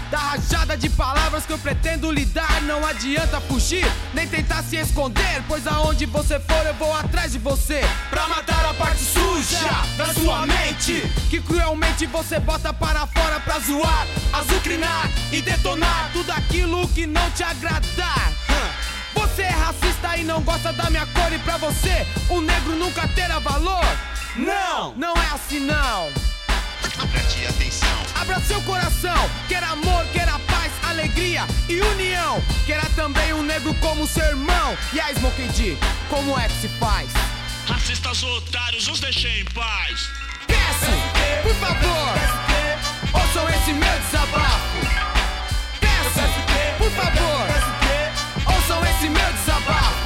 da rajada de palavras que eu pretendo lidar. Não adianta fugir, nem tentar se esconder, pois aonde você for eu vou atrás de você, pra matar a parte suja da sua mente, que cruelmente você bota para fora pra zoar, azucrinar e detonar tudo aquilo que não te agradar. Você é racista e não gosta da minha cor, e pra você o negro nunca terá valor. Não, não é assim não. Preste atenção. Abra seu coração, quer amor, quer a paz, alegria e união. Queira também um negro como seu irmão. E a Smokey D, como é que se faz? Racistas otários, os deixei em paz. Peço, por favor, ouçam esse meu desabafo. Peço, por favor, ouçam esse meu desabafo.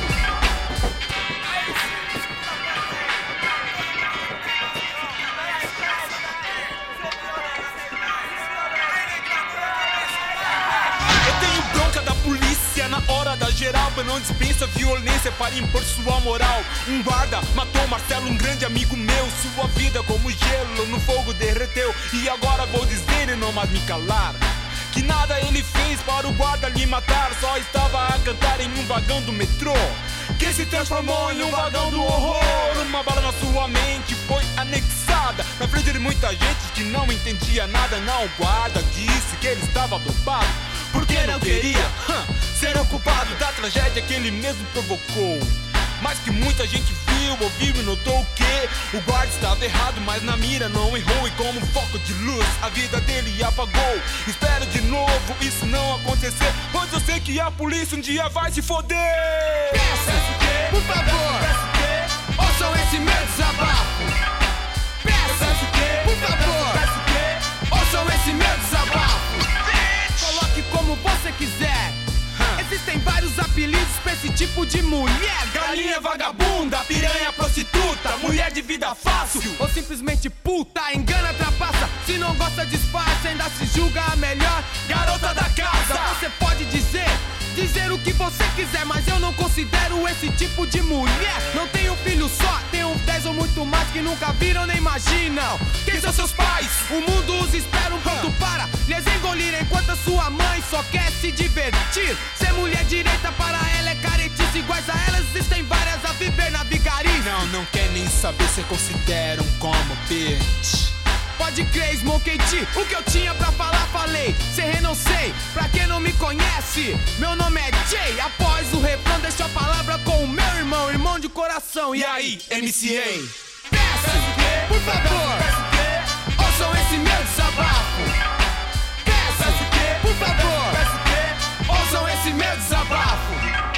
Na hora da geral, mas não dispensa violência para impor sua moral. Um guarda matou Marcelo, um grande amigo meu. Sua vida como gelo no fogo derreteu. E agora vou dizer e não mais me calar, que nada ele fez para o guarda lhe matar. Só estava a cantar em um vagão do metrô, que se transformou em um vagão do horror. Uma bala na sua mente foi anexada na frente de muita gente que não entendia nada. Não, o guarda disse que ele estava dopado, porque não queria ser o culpado da tragédia que ele mesmo provocou. Mas que muita gente viu, ouviu e notou que o guarda estava errado, mas na mira não errou. E como foco de luz, a vida dele apagou. Espero de novo isso não acontecer, pois eu sei que a polícia um dia vai se foder. Peço, por favor, ouçam esse meu desabafo. Peço, por favor, ouçam esse meu desabafo. Coloque como você quiser. Existem vários apelidos pra esse tipo de mulher: galinha vagabunda, piranha prostituta, mulher de vida fácil, ou simplesmente puta, engana, trapaça. Se não gosta disfarça, ainda se julga a melhor garota da casa. Você pode dizer o que você quiser, mas eu não considero esse tipo de mulher. Não tenho filho só, tenho 10 ou muito mais que nunca viram nem imaginam. Quem são seus pais? O mundo os espera um ponto para lhes engolir, enquanto a sua mãe só quer se divertir. Ser mulher direita para ela é caretice, iguais a ela existem várias a viver na vigarice. Não quer nem saber se consideram como bitch. Pode crer, Smokey D, o que eu tinha pra falar falei. Cê não sei, pra quem não me conhece, meu nome é Jay. Após o refrão deixo a palavra com o meu irmão, irmão de coração. E aí, MCA? Peço, por favor, ouçam esse meu desabafo. Peço, por favor, ouçam esse meu desabafo.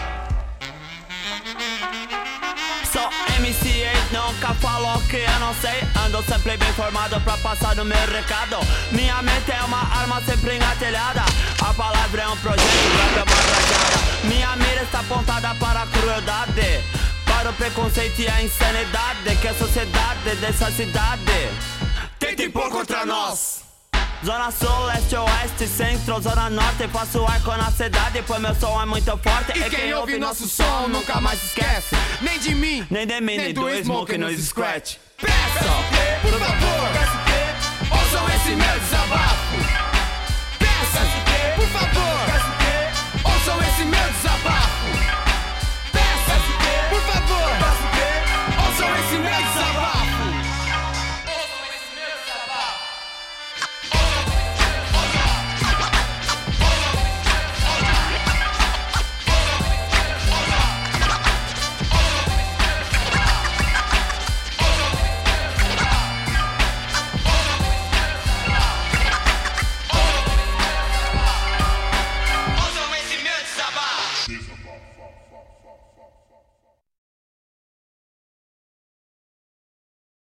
Sou MCA, nunca falou que eu não sei. Ando sempre bem formado pra passar o meu recado. Minha mente é uma arma sempre engatilhada. A palavra é um projeto, rap é uma rajada. Minha mira está apontada para a crueldade, para o preconceito e a insanidade que a sociedade dessa cidade tenta impor contra nós. Zona Sul, Leste, Oeste, Centro, Zona Norte. Faço arco na cidade, pois meu som é muito forte. E quem ouve nosso som nunca mais esquece, nem de mim, nem de mim, nem do Smoke nos Scratch. Peço, por favor, ouçam esse meu desabafo.